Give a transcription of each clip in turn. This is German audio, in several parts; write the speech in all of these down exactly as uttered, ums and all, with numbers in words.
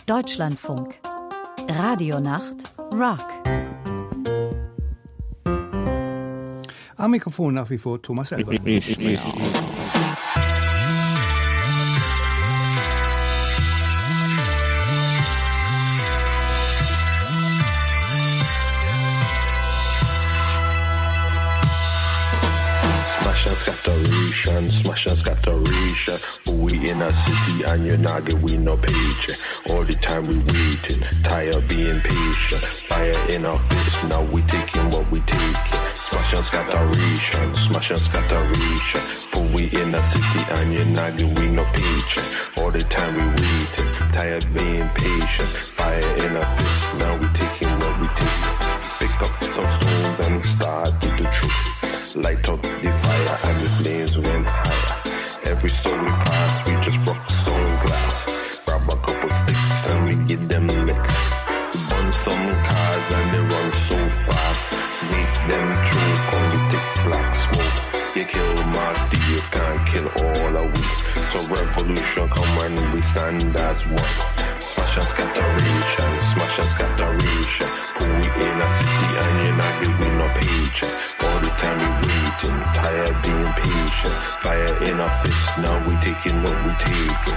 Deutschlandfunk. Radionacht Rock. Am Mikrofon nach wie vor Thomas Elber. Scatteration, smash and scatteration. But we in a city and you're not getting no paycheck. All the time we waiting, tired being patient. Fire in our face, now we taking what we taking. Smash and scatteration, smash and scatteration. But we in a city and you're not getting no paycheck. All the time we waiting, tired being patient. Fire in our face, now we taking what we taking. Pick up some stones and start with the truth. Light up the fire and the flames went higher. Every soul we pass, we just broke some glass. Grab a couple sticks and we give them a lick. We burn some cars and they run so fast. Make them choke on the thick black smoke. You kill Marty, you can't kill all of we. So revolution come and we stand as one. Smash and scatteration, smash and scatteration. Put we in a city and you're not giving no paycheck. All the time we waiting, tired being patient. Fire in our fist, now we taking what we taking.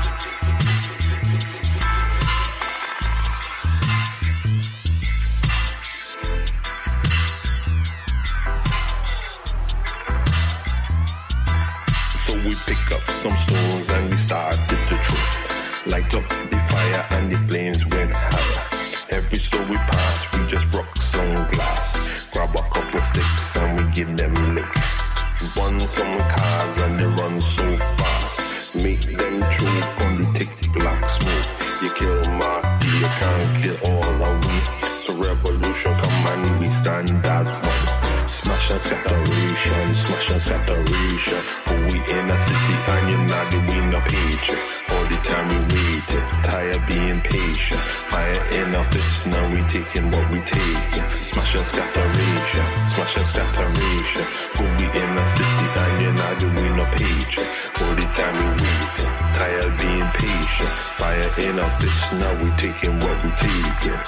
So we pick up some stones and we started the truth. Light up the fire and the flames went higher. Every store we pass, we just broke some glass. Grab a couple sticks and we give them a lick. Run some cars and they run so fast. Make them choke on the thick black smoke. You kill Marty, you can't kill all of we. So revolution come and we stand as one. Smash and scatteration, smash and scatteration. But we in a city and you're not giving no paycheck. All the time we waiting, tired being patient. Fire in our fist, now we taking what we taking. Smash and scatteration, smash and scatteration. But we in a city and you're not giving no paycheck. All the time we waiting, tired being patient. Fire in our fist, now we taking what we taking.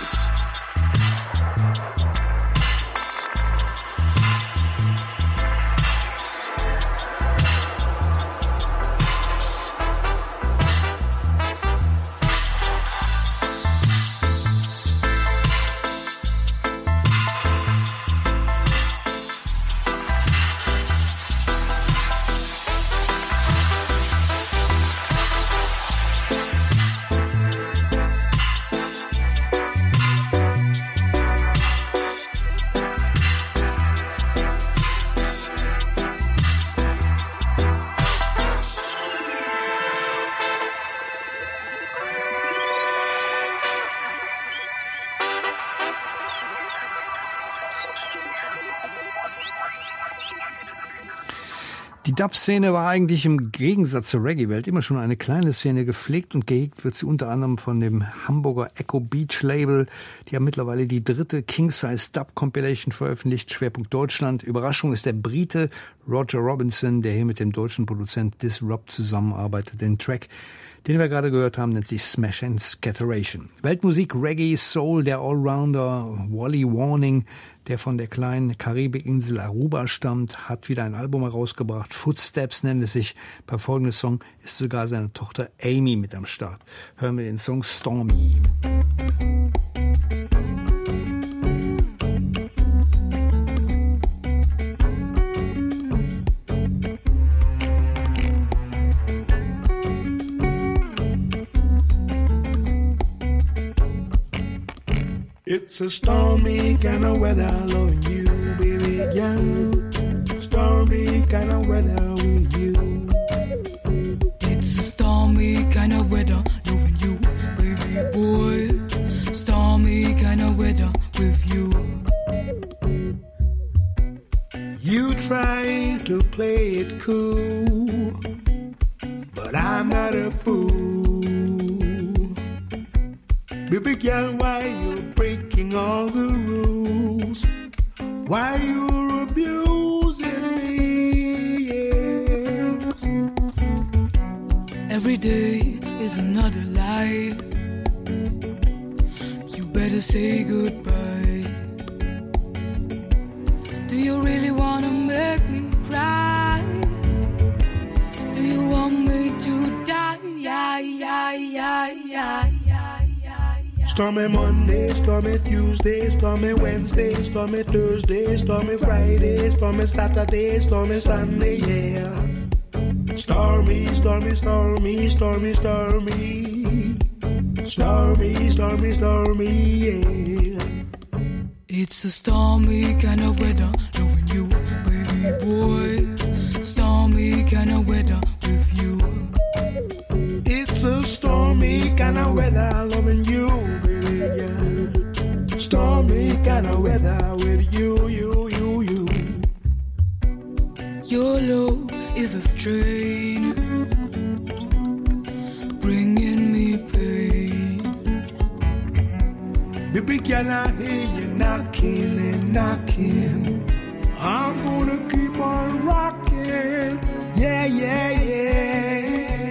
Die Dub-Szene war eigentlich im Gegensatz zur Reggae-Welt immer schon eine kleine Szene. Gepflegt und gehegt wird sie unter anderem von dem Hamburger Echo Beach Label. Die haben mittlerweile die dritte King-Size Dub Compilation veröffentlicht, Schwerpunkt Deutschland. Überraschung ist der Brite Roger Robinson, der hier mit dem deutschen Produzent Disrupt zusammenarbeitet. Den Track, den wir gerade gehört haben, nennt sich Smash and Scatteration. Weltmusik, Reggae, Soul, der Allrounder Wally Warning, der von der kleinen Karibikinsel Aruba stammt, hat wieder ein Album herausgebracht. Footsteps nennt es sich. Bei folgendem Song ist sogar seine Tochter Amy mit am Start. Hören wir den Song Stormy. It's a stormy kind of weather, loving you, baby girl. Stormy kind of weather with you. It's a stormy kind of weather, loving you, baby boy. Stormy kind of weather with you. You trying to play it cool, but I'm not a fool. Baby girl, why you breaking all the rules? Why you abusing me? Yeah. Every day is another lie. to say goodbye. Do you really wanna make me cry? Do you want me to die? Yeah, yeah, yeah, yeah, yeah, yeah. Stormy Monday, stormy Tuesday, stormy Wednesday, stormy Thursday, stormy Friday, stormy Saturday, stormy Sunday, yeah. Stormy, stormy, stormy, stormy, stormy. Stormy, stormy, stormy, yeah. It's a stormy kind of weather, loving you, baby boy. Stormy kind of weather with you. It's a stormy kind of weather, loving you, baby, yeah. Stormy kind of weather with you, you, you, you. Your love is a strain, bringing me pain. Baby, can I hear you knocking and knocking? I'm gonna keep on rocking, yeah, yeah, yeah.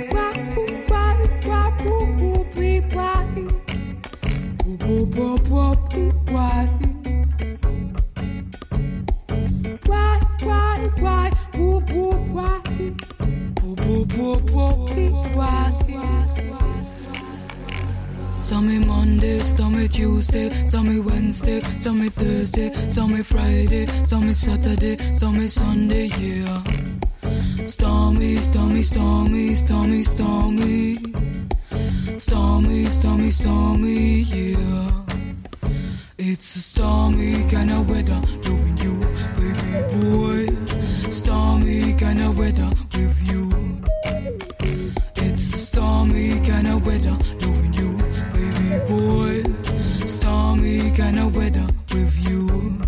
Stormy Monday, stormy Tuesday, stormy Wednesday, stormy Thursday, stormy Friday, stormy Saturday, stormy Sunday, yeah. Stormy, stormy, stormy, stormy, stormy. Stormy, stormy, stormy, yeah. It's a stormy kind of weather, loving you, baby boy. Stormy kind of weather with you. It's a stormy kind of weather, loving you, baby boy. Stormy kind of weather with you.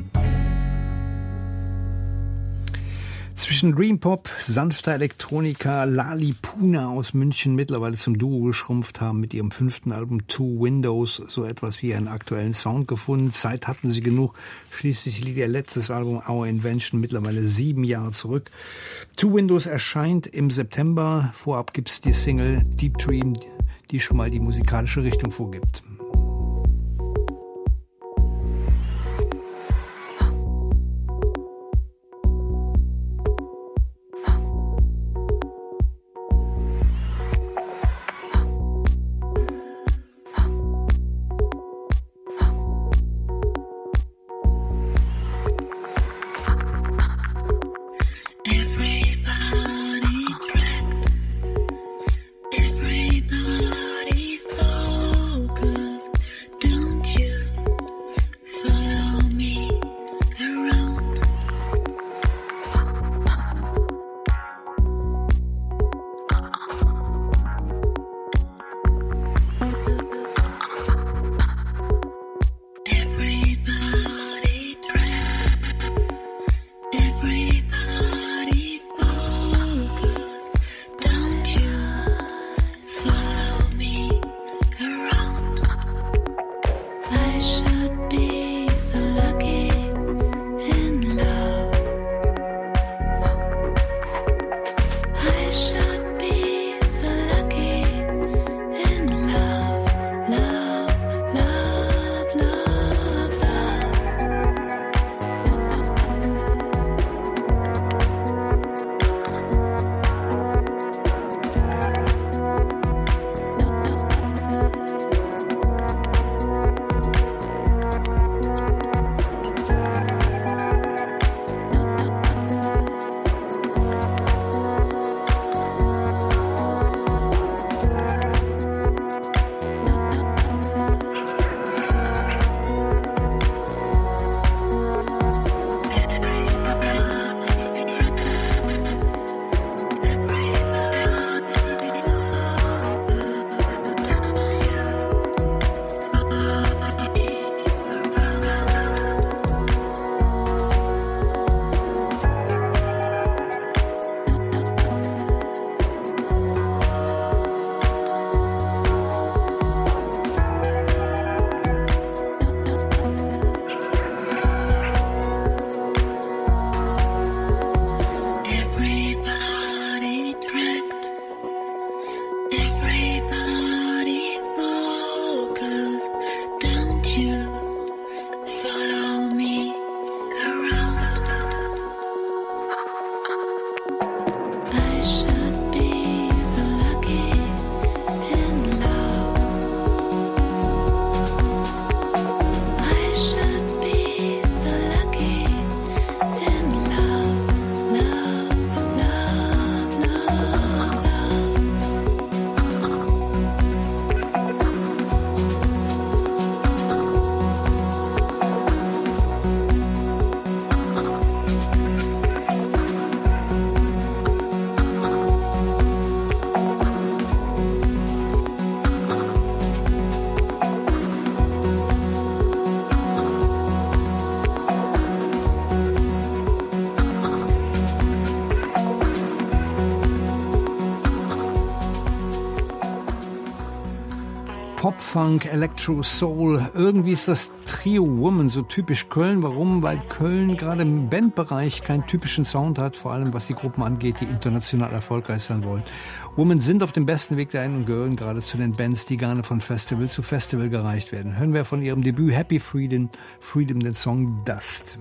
Zwischen Dream Pop, sanfter Elektronika, Lali Puna aus München mittlerweile zum Duo geschrumpft, haben mit ihrem fünften Album Two Windows so etwas wie einen aktuellen Sound gefunden. Zeit hatten sie genug. Schließlich liegt ihr letztes Album Our Invention mittlerweile sieben Jahre zurück. Two Windows erscheint im September. Vorab gibt's die Single Deep Dream, die schon mal die musikalische Richtung vorgibt. Everybody focus. Pop, Funk, Electro, Soul. Irgendwie ist das Trio Woman so typisch Köln. Warum? Weil Köln gerade im Bandbereich keinen typischen Sound hat, vor allem was die Gruppen angeht, die international erfolgreich sein wollen. Women sind auf dem besten Weg dahin und gehören gerade zu den Bands, die gerne von Festival zu Festival gereicht werden. Hören wir von ihrem Debüt Happy Freedom, Freedom den Song Dust.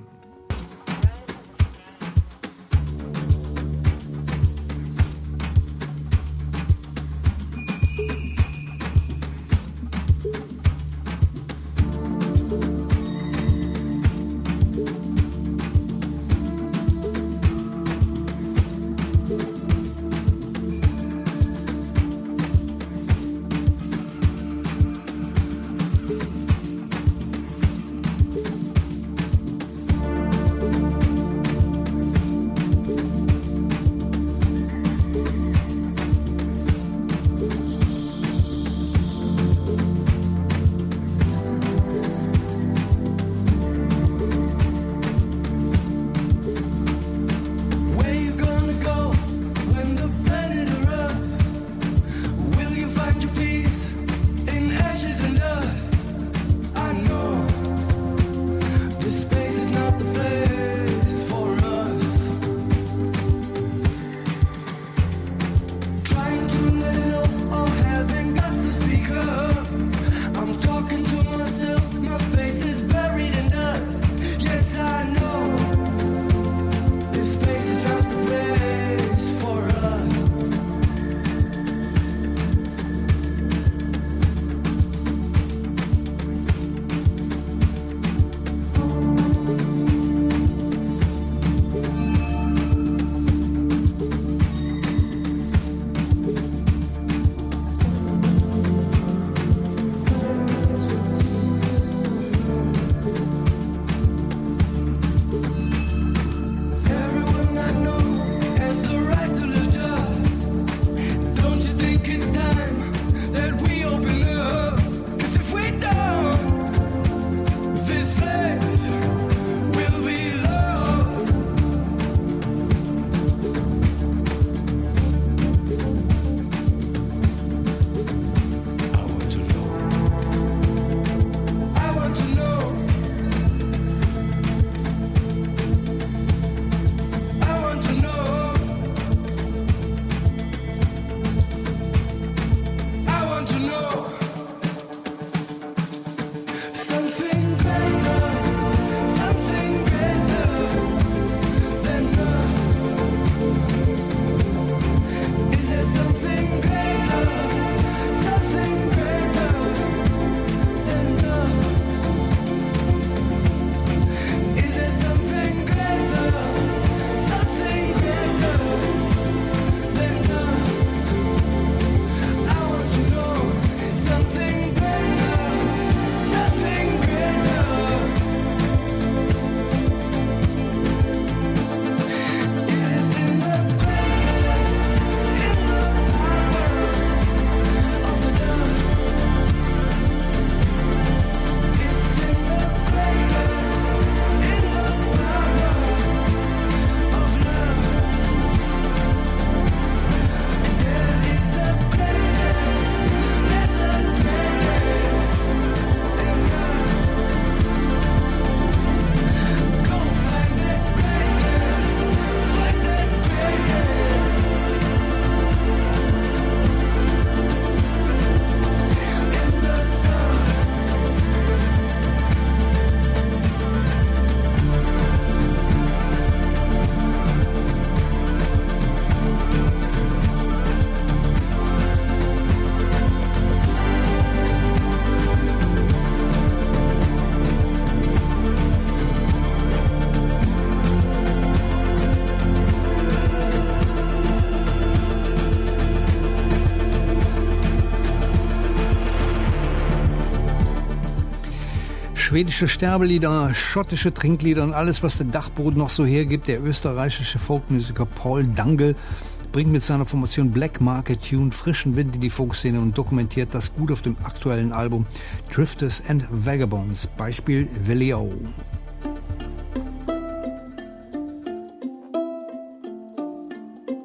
schwedische Sterbelieder, schottische Trinklieder und alles, was der Dachboden noch so hergibt. Der österreichische Folkmusiker Paul Dangel bringt mit seiner Formation Black Market Tune frischen Wind in die Folkszene und dokumentiert das gut auf dem aktuellen Album Drifters and Vagabonds. Beispiel Velio.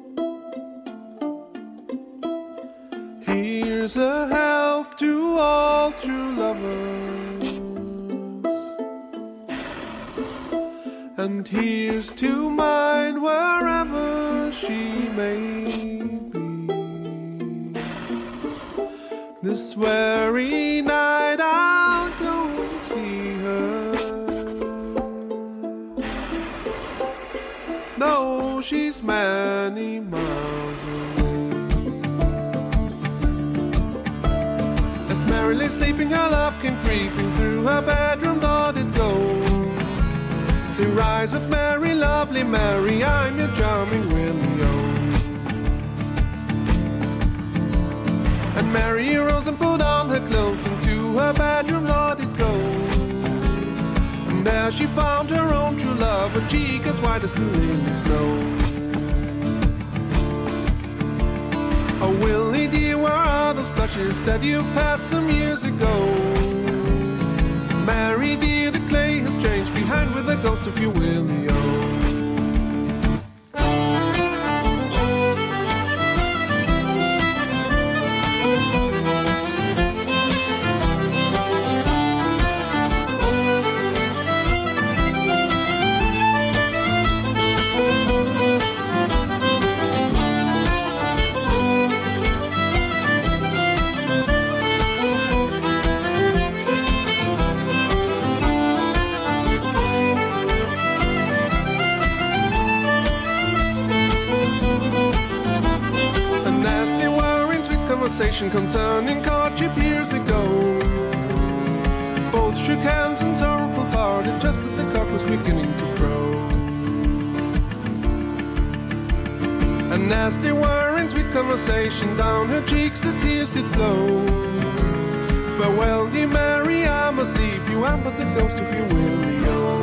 Here's a health to all all true lovers. And here's to mine wherever she may be. This very night I'll go and see her, though she's many miles away. As Mary lay sleeping, her love came creeping through her bedroom door did go. To rise up, Mary, lovely Mary, I'm your charming Willie-O. And Mary arose and put on her clothes, and to her bedroom door did go. And there she found her own true love, a cheek as white as the lily snow. Oh, Willie dear, where are those blushes that you've had some years ago? Mary dear, the clay has changed behind with the ghost of your Willie-O. Concerning courtship years ago, both shook hands and sorrowful parted just as the cock was beginning to crow. And as they were in sweet conversation, down her cheeks the tears did flow. Farewell, dear Mary, I must leave you, I'm but the ghost of your Willie-O.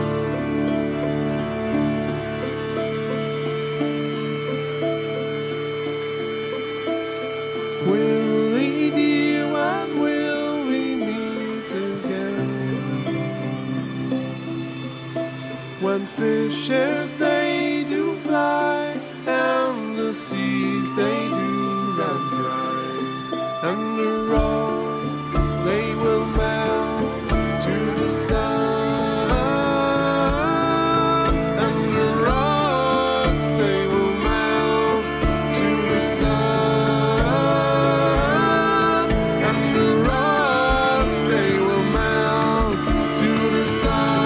When fishes they do fly, and the seas they do run dry, and the rocks they will melt to the sun, and the rocks they will melt to the sun, and the rocks they will melt to the sun.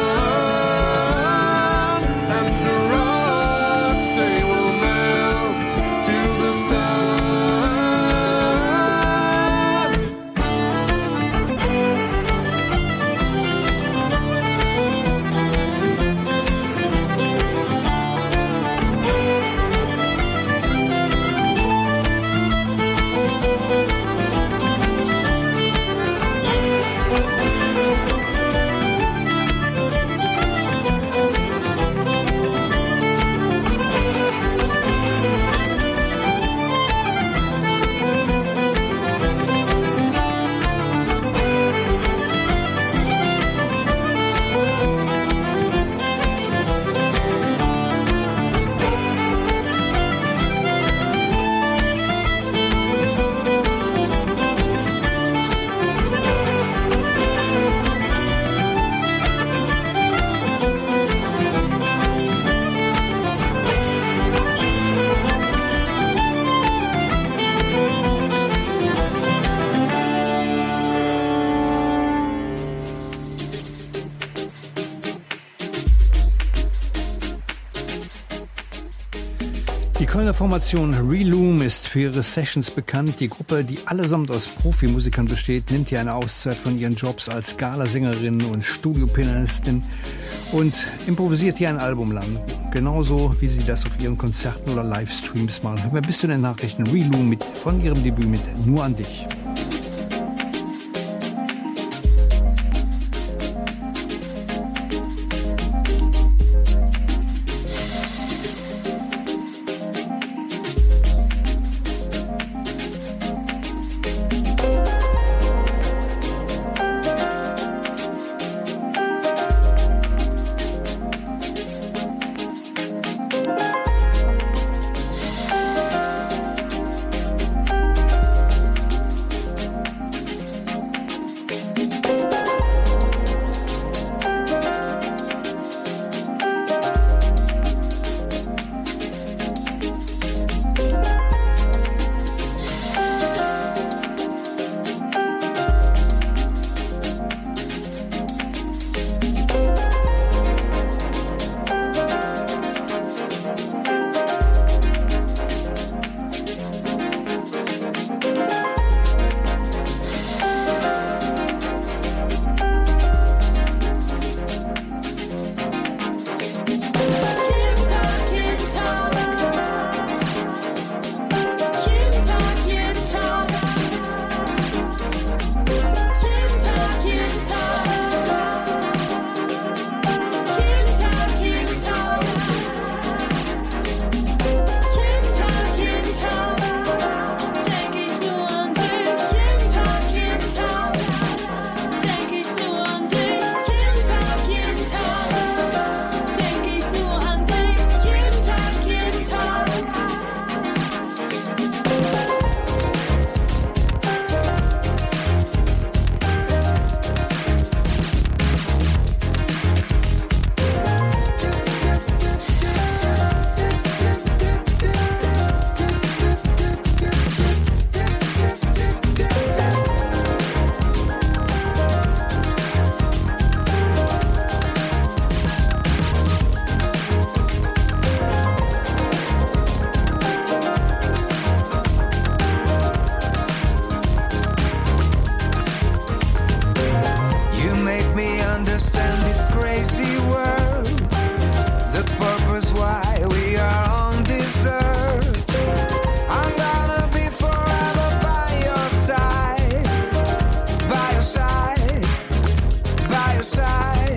Die Kölner Formation Reloom ist für ihre Sessions bekannt. Die Gruppe, die allesamt aus Profimusikern besteht, nimmt hier eine Auszeit von ihren Jobs als Galasängerin und Studiopianistin und improvisiert hier ein Album lang. Genauso wie sie das auf ihren Konzerten oder Livestreams machen. Hören wir bis zu den Nachrichten Reloom mit, von ihrem Debüt mit Nur an dich. understand this crazy world, the purpose why we are on this earth. I'm gonna be forever by your side, by your side, by your side.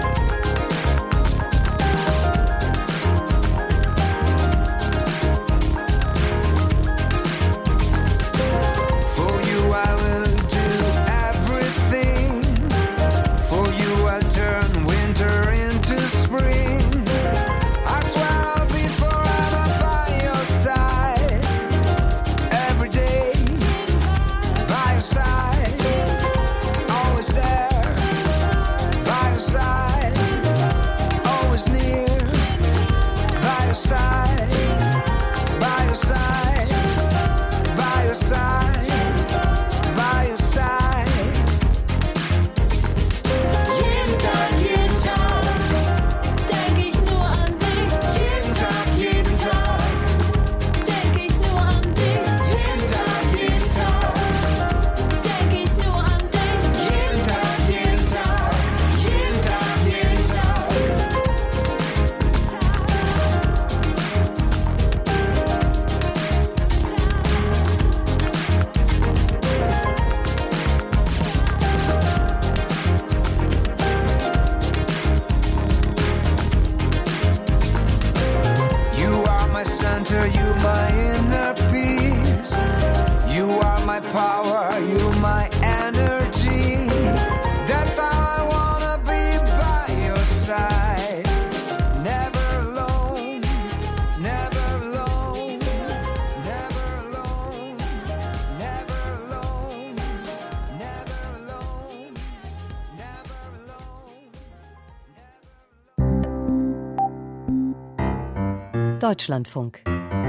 For you I will do everything. For you I'll turn winter into spring. I swear I'll be forever by your side, every day, by your side, always there, by your side, always near, by your side, by your side, by your side, by your side. Jeden Tag, jeden Tag denk ich nur an dich. Jeden Tag, jeden Tag, Denk ich nur an dich. jeden Tag, jeden Tag, Denk ich nur an dich. jeden Tag, jeden Tag, jeden Tag, jeden Tag. You are my center, you my inner peace. You are my power, you my energy. That's how I wanna be by your side. Never alone, never alone, never alone, never alone, never alone, never alone. Deutschlandfunk.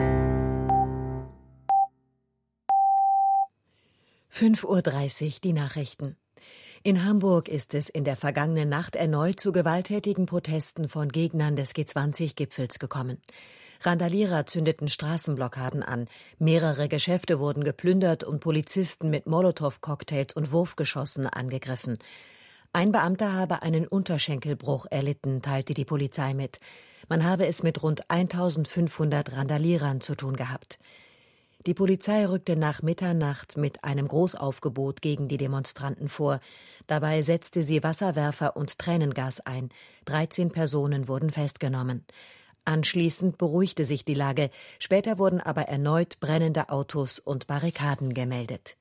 fünf Uhr dreißig, die Nachrichten. In Hamburg ist es in der vergangenen Nacht erneut zu gewalttätigen Protesten von Gegnern des G zwanzig Gipfels gekommen. Randalierer zündeten Straßenblockaden an, mehrere Geschäfte wurden geplündert und Polizisten mit Molotow-Cocktails und Wurfgeschossen angegriffen. Ein Beamter habe einen Unterschenkelbruch erlitten, teilte die Polizei mit. Man habe es mit rund eintausendfünfhundert Randalierern zu tun gehabt. Die Polizei rückte nach Mitternacht mit einem Großaufgebot gegen die Demonstranten vor. Dabei setzte sie Wasserwerfer und Tränengas ein. dreizehn Personen wurden festgenommen. Anschließend beruhigte sich die Lage. Später wurden aber erneut brennende Autos und Barrikaden gemeldet.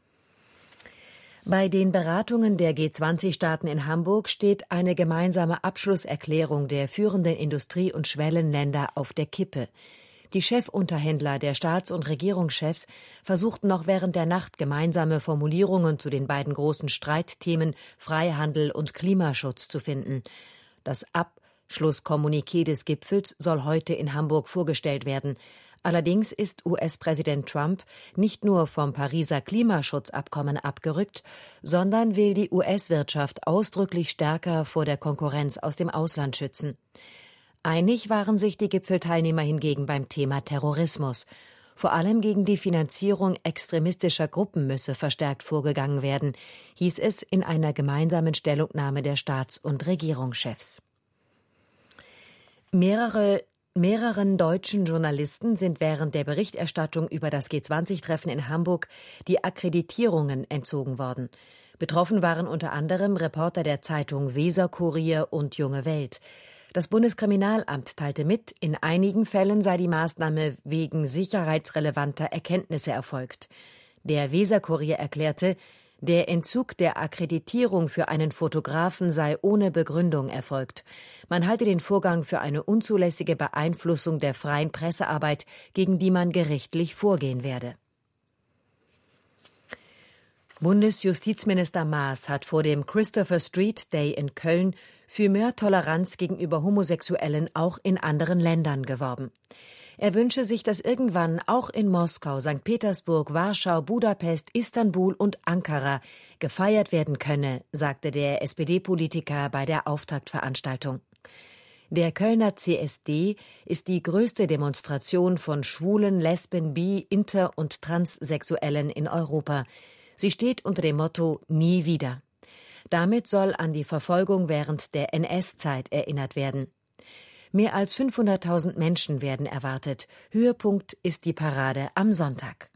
Bei den Beratungen der G zwanzig Staaten in Hamburg steht eine gemeinsame Abschlusserklärung der führenden Industrie- und Schwellenländer auf der Kippe. Die Chefunterhändler der Staats- und Regierungschefs versuchten noch während der Nacht gemeinsame Formulierungen zu den beiden großen Streitthemen Freihandel und Klimaschutz zu finden. Das Abschlusskommuniqué des Gipfels soll heute in Hamburg vorgestellt werden. Allerdings ist U S-Präsident Trump nicht nur vom Pariser Klimaschutzabkommen abgerückt, sondern will die U S-Wirtschaft ausdrücklich stärker vor der Konkurrenz aus dem Ausland schützen. Einig waren sich die Gipfelteilnehmer hingegen beim Thema Terrorismus. Vor allem gegen die Finanzierung extremistischer Gruppen müsse verstärkt vorgegangen werden, hieß es in einer gemeinsamen Stellungnahme der Staats- und Regierungschefs. Mehrere Mehreren deutschen Journalisten sind während der Berichterstattung über das G zwanzig Treffen in Hamburg die Akkreditierungen entzogen worden. Betroffen waren unter anderem Reporter der Zeitung Weser-Kurier und Junge Welt. Das Bundeskriminalamt teilte mit, in einigen Fällen sei die Maßnahme wegen sicherheitsrelevanter Erkenntnisse erfolgt. Der Weser-Kurier erklärte, der Entzug der Akkreditierung für einen Fotografen sei ohne Begründung erfolgt. Man halte den Vorgang für eine unzulässige Beeinflussung der freien Pressearbeit, gegen die man gerichtlich vorgehen werde. Bundesjustizminister Maas hat vor dem Christopher Street Day in Köln für mehr Toleranz gegenüber Homosexuellen auch in anderen Ländern geworben. Er wünsche sich, dass irgendwann auch in Moskau, Sankt Petersburg, Warschau, Budapest, Istanbul und Ankara gefeiert werden könne, sagte der S P D-Politiker bei der Auftaktveranstaltung. Der Kölner C S D ist die größte Demonstration von Schwulen, Lesben, Bi-, Inter- und Transsexuellen in Europa. Sie steht unter dem Motto »Nie wieder«. Damit soll an die Verfolgung während der N S-Zeit erinnert werden. Mehr als fünfhunderttausend Menschen werden erwartet. Höhepunkt ist die Parade am Sonntag.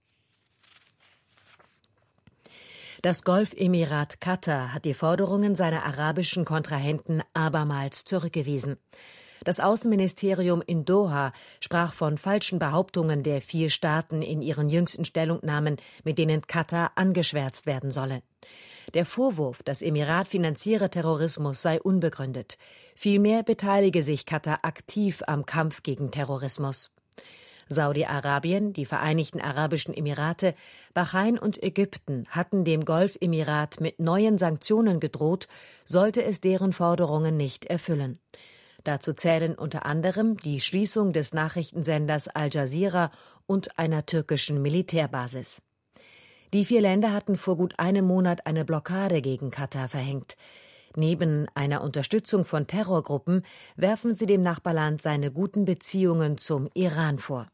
Das Golfemirat Katar hat die Forderungen seiner arabischen Kontrahenten abermals zurückgewiesen. Das Außenministerium in Doha sprach von falschen Behauptungen der vier Staaten in ihren jüngsten Stellungnahmen, mit denen Katar angeschwärzt werden solle. Der Vorwurf, das Emirat finanziere Terrorismus, sei unbegründet. Vielmehr beteilige sich Katar aktiv am Kampf gegen Terrorismus. Saudi-Arabien, die Vereinigten Arabischen Emirate, Bahrain und Ägypten hatten dem Golfemirat mit neuen Sanktionen gedroht, sollte es deren Forderungen nicht erfüllen. Dazu zählen unter anderem die Schließung des Nachrichtensenders Al Jazeera und einer türkischen Militärbasis. Die vier Länder hatten vor gut einem Monat eine Blockade gegen Katar verhängt. Neben einer Unterstützung von Terrorgruppen werfen sie dem Nachbarland seine guten Beziehungen zum Iran vor.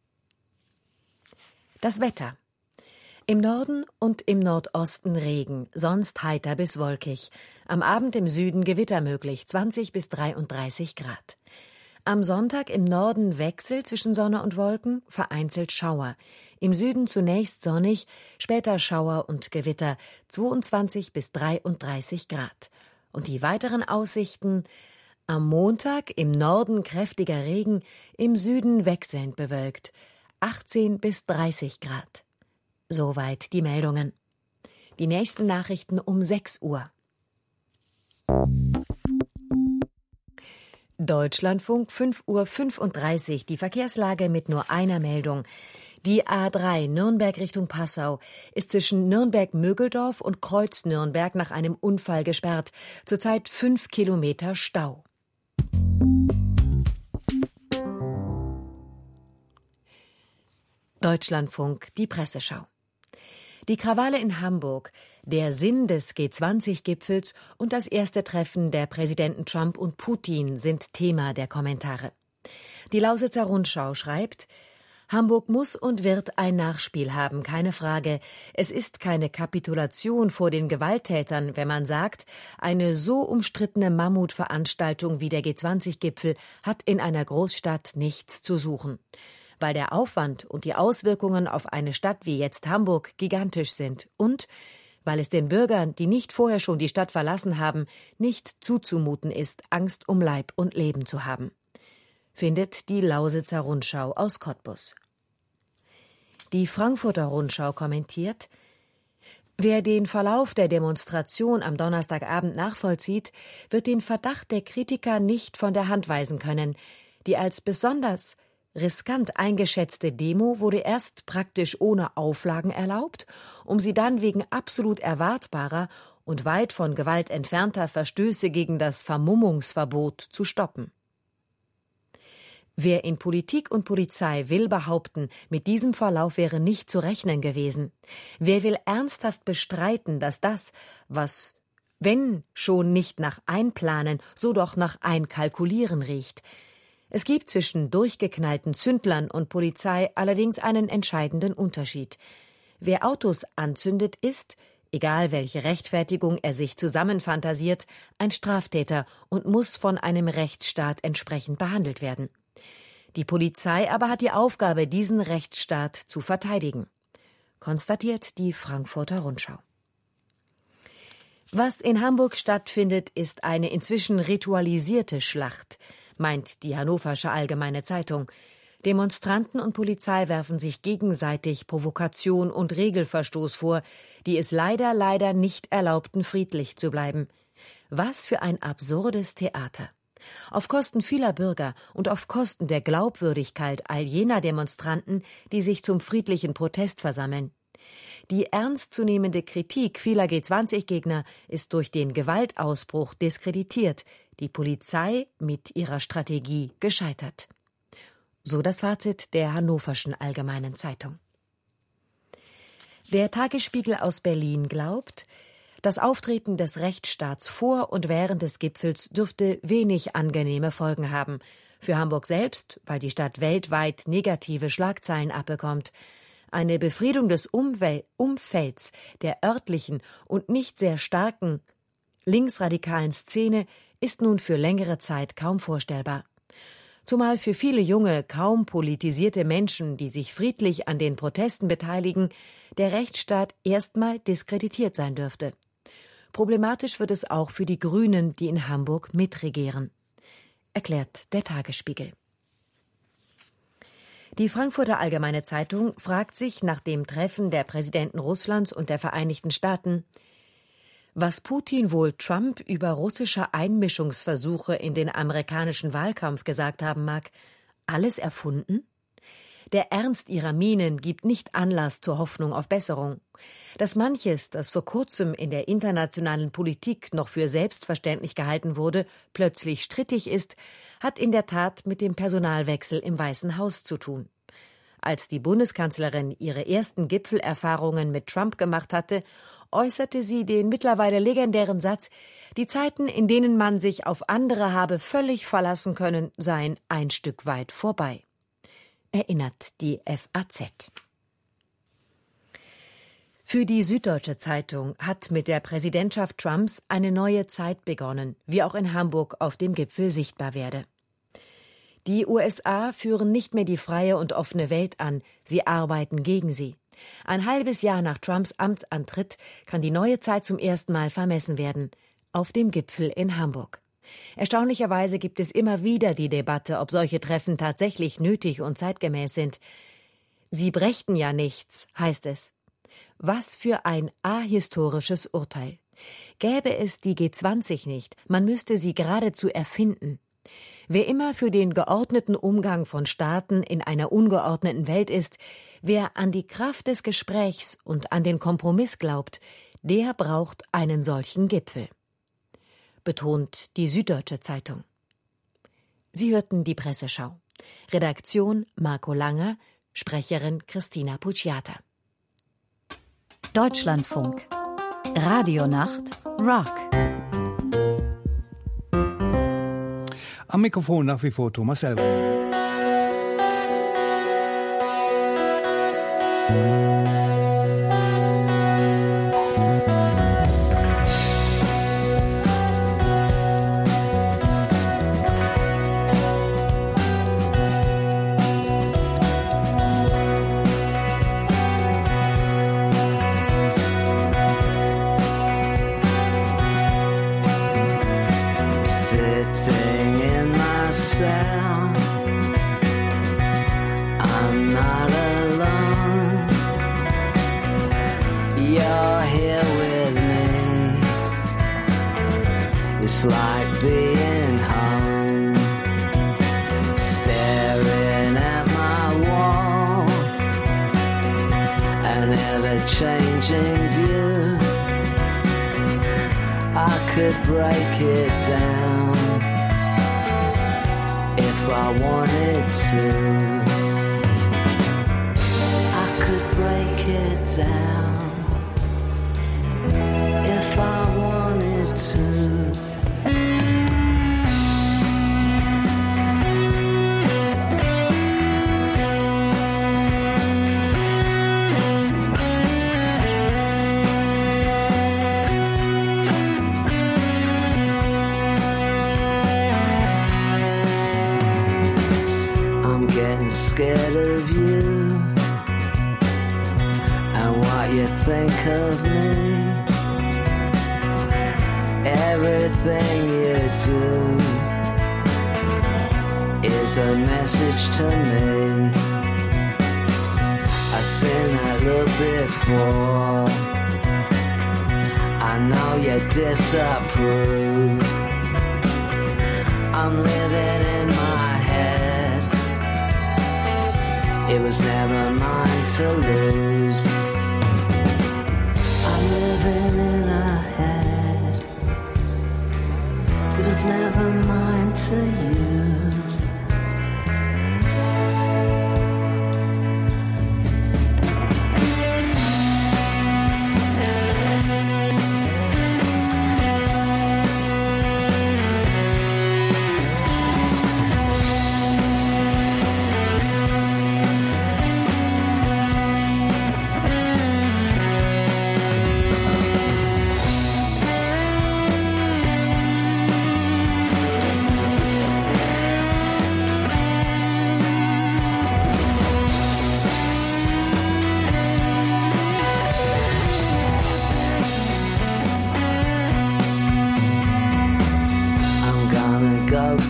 Das Wetter. Im Norden und im Nordosten Regen, sonst heiter bis wolkig. Am Abend im Süden Gewitter möglich, zwanzig bis dreiunddreißig Grad. Am Sonntag im Norden Wechsel zwischen Sonne und Wolken, vereinzelt Schauer. Im Süden zunächst sonnig, später Schauer und Gewitter, zweiundzwanzig bis dreiunddreißig Grad. Und die weiteren Aussichten: am Montag im Norden kräftiger Regen, im Süden wechselnd bewölkt, achtzehn bis dreißig Grad. Soweit die Meldungen. Die nächsten Nachrichten um sechs Uhr. Deutschlandfunk, fünf Uhr fünfunddreißig, die Verkehrslage mit nur einer Meldung. Die A drei Nürnberg Richtung Passau ist zwischen Nürnberg-Mögeldorf und Kreuz-Nürnberg nach einem Unfall gesperrt. Zurzeit fünf Kilometer Stau. Deutschlandfunk, die Presseschau. Die Krawalle in Hamburg, der Sinn des G zwanzig Gipfels und das erste Treffen der Präsidenten Trump und Putin sind Thema der Kommentare. Die Lausitzer Rundschau schreibt: Hamburg muss und wird ein Nachspiel haben, keine Frage. Es ist keine Kapitulation vor den Gewalttätern, wenn man sagt, eine so umstrittene Mammutveranstaltung wie der G zwanzig Gipfel hat in einer Großstadt nichts zu suchen. Weil der Aufwand und die Auswirkungen auf eine Stadt wie jetzt Hamburg gigantisch sind und weil es den Bürgern, die nicht vorher schon die Stadt verlassen haben, nicht zuzumuten ist, Angst um Leib und Leben zu haben. Findet die Lausitzer Rundschau aus Cottbus. Die Frankfurter Rundschau kommentiert: Wer den Verlauf der Demonstration am Donnerstagabend nachvollzieht, wird den Verdacht der Kritiker nicht von der Hand weisen können. Die als besonders riskant eingeschätzte Demo wurde erst praktisch ohne Auflagen erlaubt, um sie dann wegen absolut erwartbarer und weit von Gewalt entfernter Verstöße gegen das Vermummungsverbot zu stoppen. Wer in Politik und Polizei will behaupten, mit diesem Verlauf wäre nicht zu rechnen gewesen. Wer will ernsthaft bestreiten, dass das, was, wenn schon nicht nach Einplanen, so doch nach Einkalkulieren riecht. Es gibt zwischen durchgeknallten Zündlern und Polizei allerdings einen entscheidenden Unterschied. Wer Autos anzündet, ist, egal welche Rechtfertigung er sich zusammenfantasiert, ein Straftäter und muss von einem Rechtsstaat entsprechend behandelt werden. Die Polizei aber hat die Aufgabe, diesen Rechtsstaat zu verteidigen, konstatiert die Frankfurter Rundschau. Was in Hamburg stattfindet, ist eine inzwischen ritualisierte Schlacht, meint die Hannoversche Allgemeine Zeitung. Demonstranten und Polizei werfen sich gegenseitig Provokation und Regelverstoß vor, die es leider, leider nicht erlaubten, friedlich zu bleiben. Was für ein absurdes Theater. Auf Kosten vieler Bürger und auf Kosten der Glaubwürdigkeit all jener Demonstranten, die sich zum friedlichen Protest versammeln. Die ernstzunehmende Kritik vieler G zwanzig Gegner ist durch den Gewaltausbruch diskreditiert, die Polizei mit ihrer Strategie gescheitert. So das Fazit der Hannoverschen Allgemeinen Zeitung. Der Tagesspiegel aus Berlin glaubt, das Auftreten des Rechtsstaats vor und während des Gipfels dürfte wenig angenehme Folgen haben. Für Hamburg selbst, weil die Stadt weltweit negative Schlagzeilen abbekommt. Eine Befriedung des Umwel- Umfelds der örtlichen und nicht sehr starken linksradikalen Szene ist nun für längere Zeit kaum vorstellbar. Zumal für viele junge, kaum politisierte Menschen, die sich friedlich an den Protesten beteiligen, der Rechtsstaat erstmal diskreditiert sein dürfte. Problematisch wird es auch für die Grünen, die in Hamburg mitregieren, erklärt der Tagesspiegel. Die Frankfurter Allgemeine Zeitung fragt sich nach dem Treffen der Präsidenten Russlands und der Vereinigten Staaten, was Putin wohl Trump über russische Einmischungsversuche in den amerikanischen Wahlkampf gesagt haben mag. Alles erfunden? Der Ernst ihrer Mienen gibt nicht Anlass zur Hoffnung auf Besserung. Dass manches, das vor kurzem in der internationalen Politik noch für selbstverständlich gehalten wurde, plötzlich strittig ist, hat in der Tat mit dem Personalwechsel im Weißen Haus zu tun. Als die Bundeskanzlerin ihre ersten Gipfelerfahrungen mit Trump gemacht hatte, äußerte sie den mittlerweile legendären Satz, die Zeiten, in denen man sich auf andere habe völlig verlassen können, seien ein Stück weit vorbei. Erinnert die F A Z. Für die Süddeutsche Zeitung hat mit der Präsidentschaft Trumps eine neue Zeit begonnen, wie auch in Hamburg auf dem Gipfel sichtbar werde. Die U S A führen nicht mehr die freie und offene Welt an, sie arbeiten gegen sie. Ein halbes Jahr nach Trumps Amtsantritt kann die neue Zeit zum ersten Mal vermessen werden, auf dem Gipfel in Hamburg. Erstaunlicherweise gibt es immer wieder die Debatte, ob solche Treffen tatsächlich nötig und zeitgemäß sind. Sie brächten ja nichts, heißt es. Was für ein ahistorisches Urteil. Gäbe es die G zwanzig nicht, man müsste sie geradezu erfinden. Wer immer für den geordneten Umgang von Staaten in einer ungeordneten Welt ist, wer an die Kraft des Gesprächs und an den Kompromiss glaubt, der braucht einen solchen Gipfel, betont die Süddeutsche Zeitung. Sie hörten die Presseschau. Redaktion Marco Langer, Sprecherin Christina Pucciata. Deutschlandfunk. Radionacht Rock. Am Mikrofon nach wie vor Thomas Elber. Scared of you and what you think of me. Everything you do is a message to me. I've seen that look before. I know you disapprove. I'm living in my head. It was never mine to lose. I'm living in a head. It was never mine to use.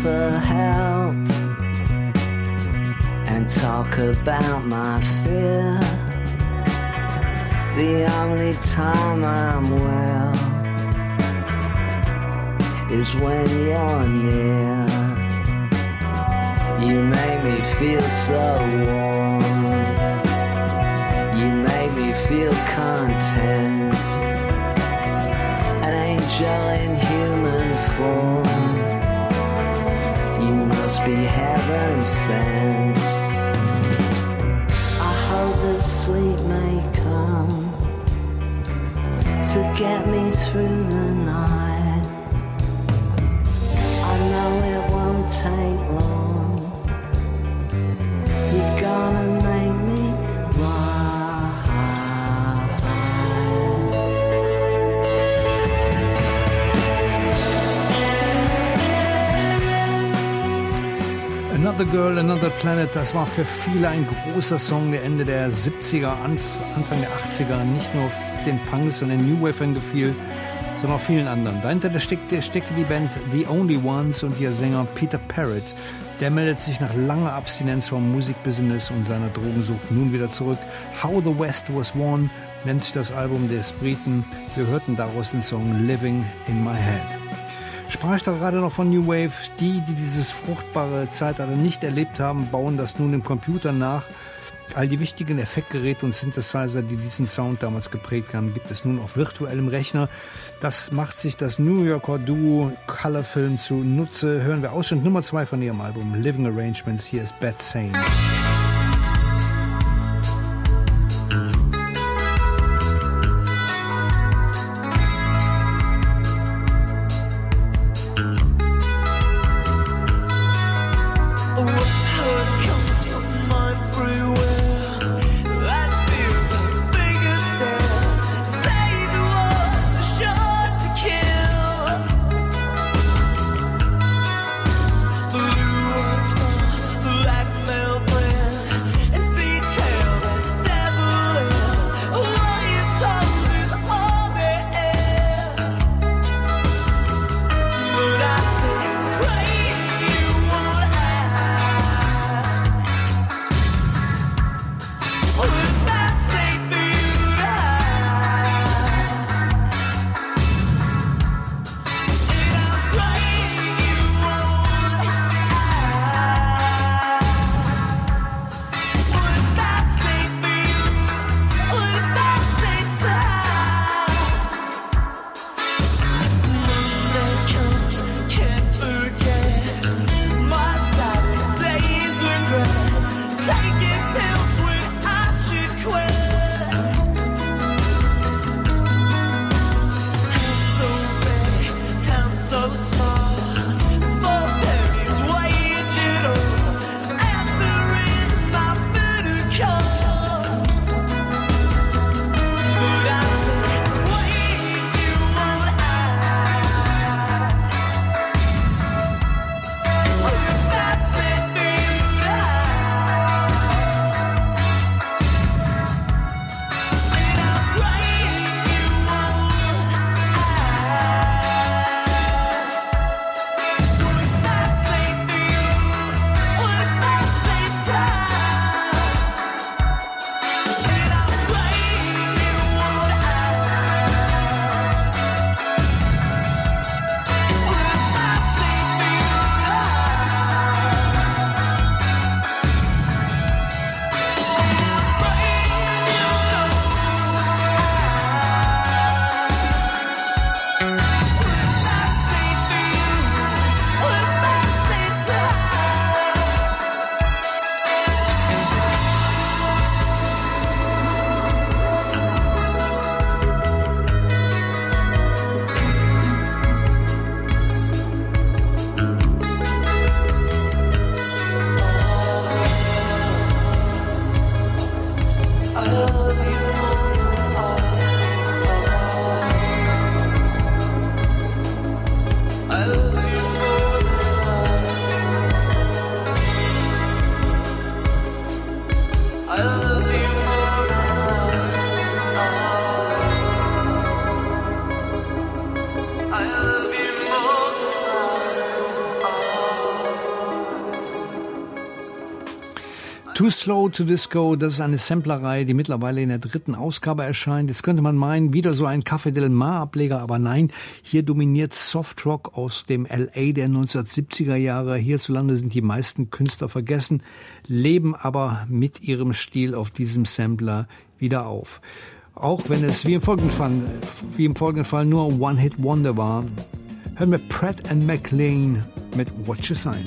for help and talk about my fear. The only time I'm well is when you're near. You make me feel so warm. You make me feel content. An angel in human form. You must be heaven sent. I hope that sleep may come to get me through the night. I know it won't take long. You're gonna make me right. Another Girl, Another Planet, das war für viele ein großer Song, der Ende der siebziger, Anfang der achtziger, nicht nur den Punks und den New Wavern gefiel, sondern auch vielen anderen. Dahinter steckte, steckte die Band The Only Ones und ihr Sänger Peter Parrott. Der meldet sich nach langer Abstinenz vom Musikbusiness und seiner Drogensucht nun wieder zurück. How the West Was Won nennt sich das Album des Briten. Wir hörten daraus den Song Living in My Head. Sprach ich da gerade noch von New Wave. Die, die dieses fruchtbare Zeitalter nicht erlebt haben, bauen das nun im Computer nach. All die wichtigen Effektgeräte und Synthesizer, die diesen Sound damals geprägt haben, gibt es nun auf virtuellem Rechner. Das macht sich das New Yorker Duo Colorfilm zunutze. Hören wir Ausschnitt Nummer zwei von ihrem Album Living Arrangements. Hier ist Bad Sane. Too Slow to Disco, das ist eine Samplerei, die mittlerweile in der dritten Ausgabe erscheint. Jetzt könnte man meinen, wieder so ein Café Del Mar Ableger, aber nein, hier dominiert Softrock aus dem L A der neunzehnhundertsiebziger Jahre. Hierzulande sind die meisten Künstler vergessen, leben aber mit ihrem Stil auf diesem Sampler wieder auf. Auch wenn es wie im folgenden Fall, wie im folgenden Fall nur ein One-Hit-Wonder war. Hören wir Pratt and McLean mit What You Sign.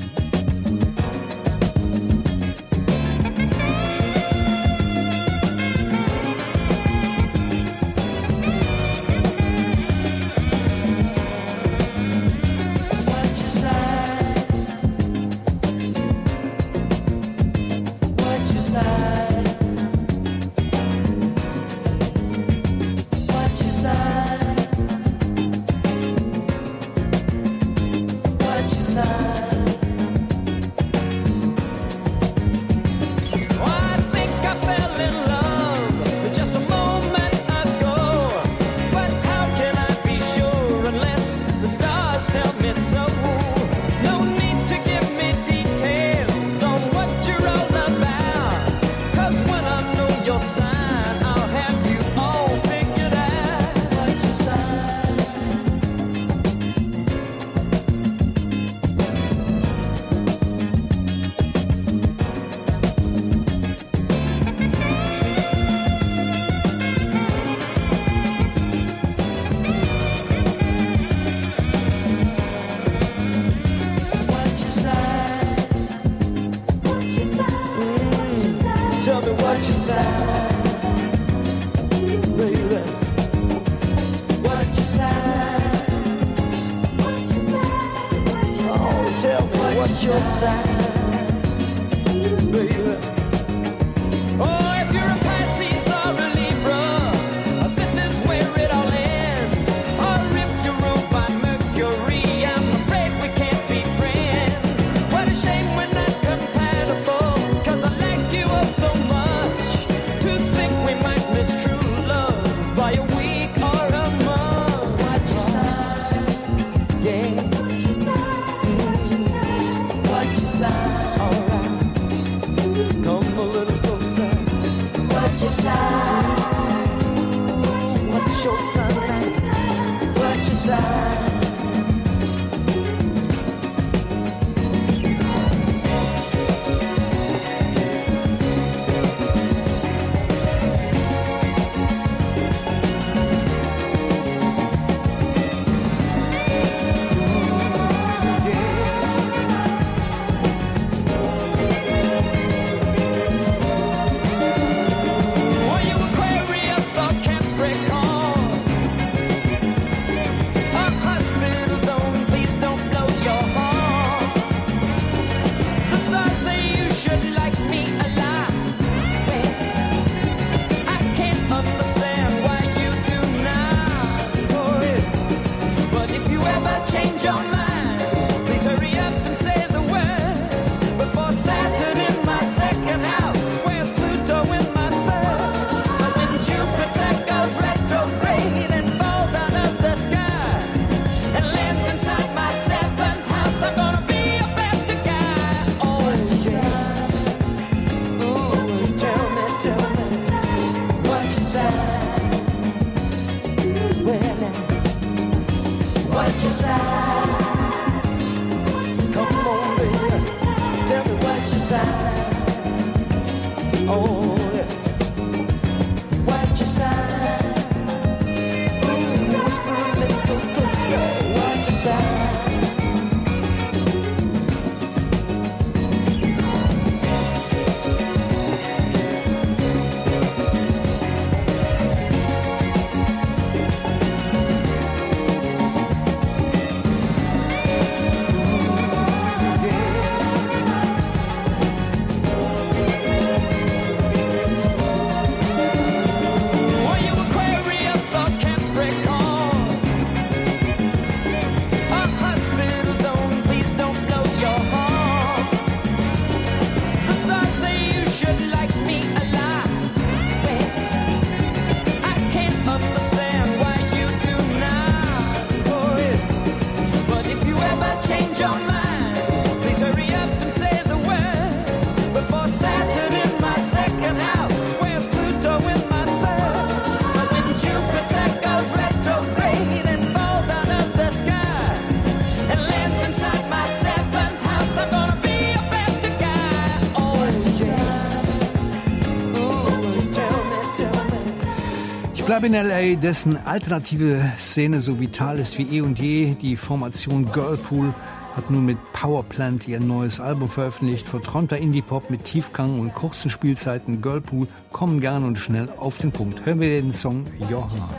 bleibe in L A, dessen alternative Szene so vital ist wie eh und je. Die Formation Girlpool hat nun mit Powerplant ihr neues Album veröffentlicht. Verträumter Indie-Pop mit Tiefgang und kurzen Spielzeiten. Girlpool kommen gern und schnell auf den Punkt. Hören wir den Song Your Heart.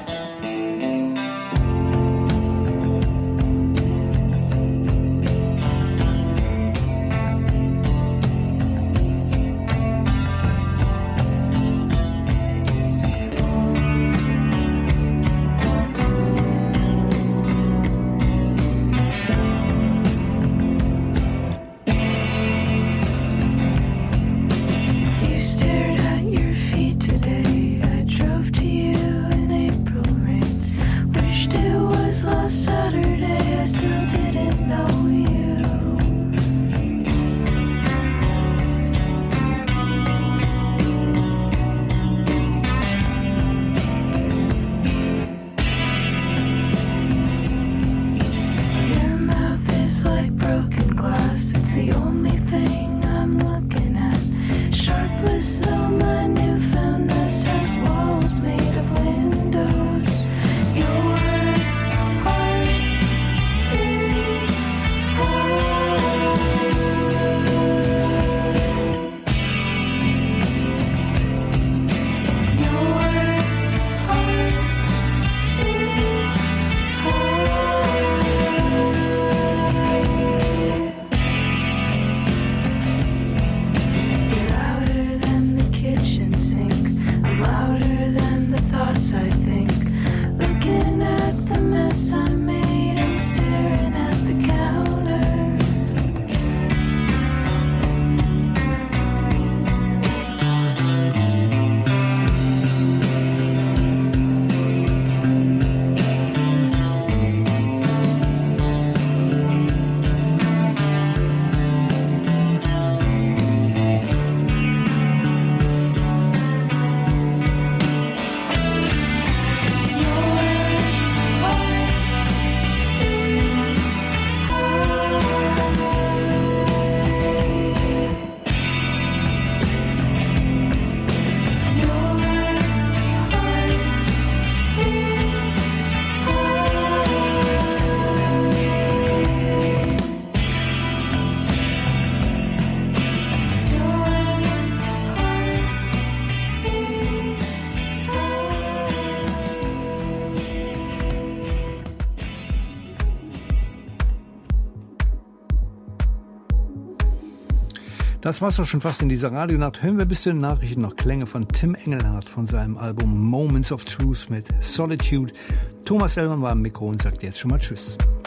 Das war's auch schon fast in dieser Radionacht. Hören wir bis zu den Nachrichten noch Klänge von Tim Engelhardt von seinem Album Moments of Truth mit Solitude. Thomas Ellmann war am Mikro und sagt jetzt schon mal Tschüss.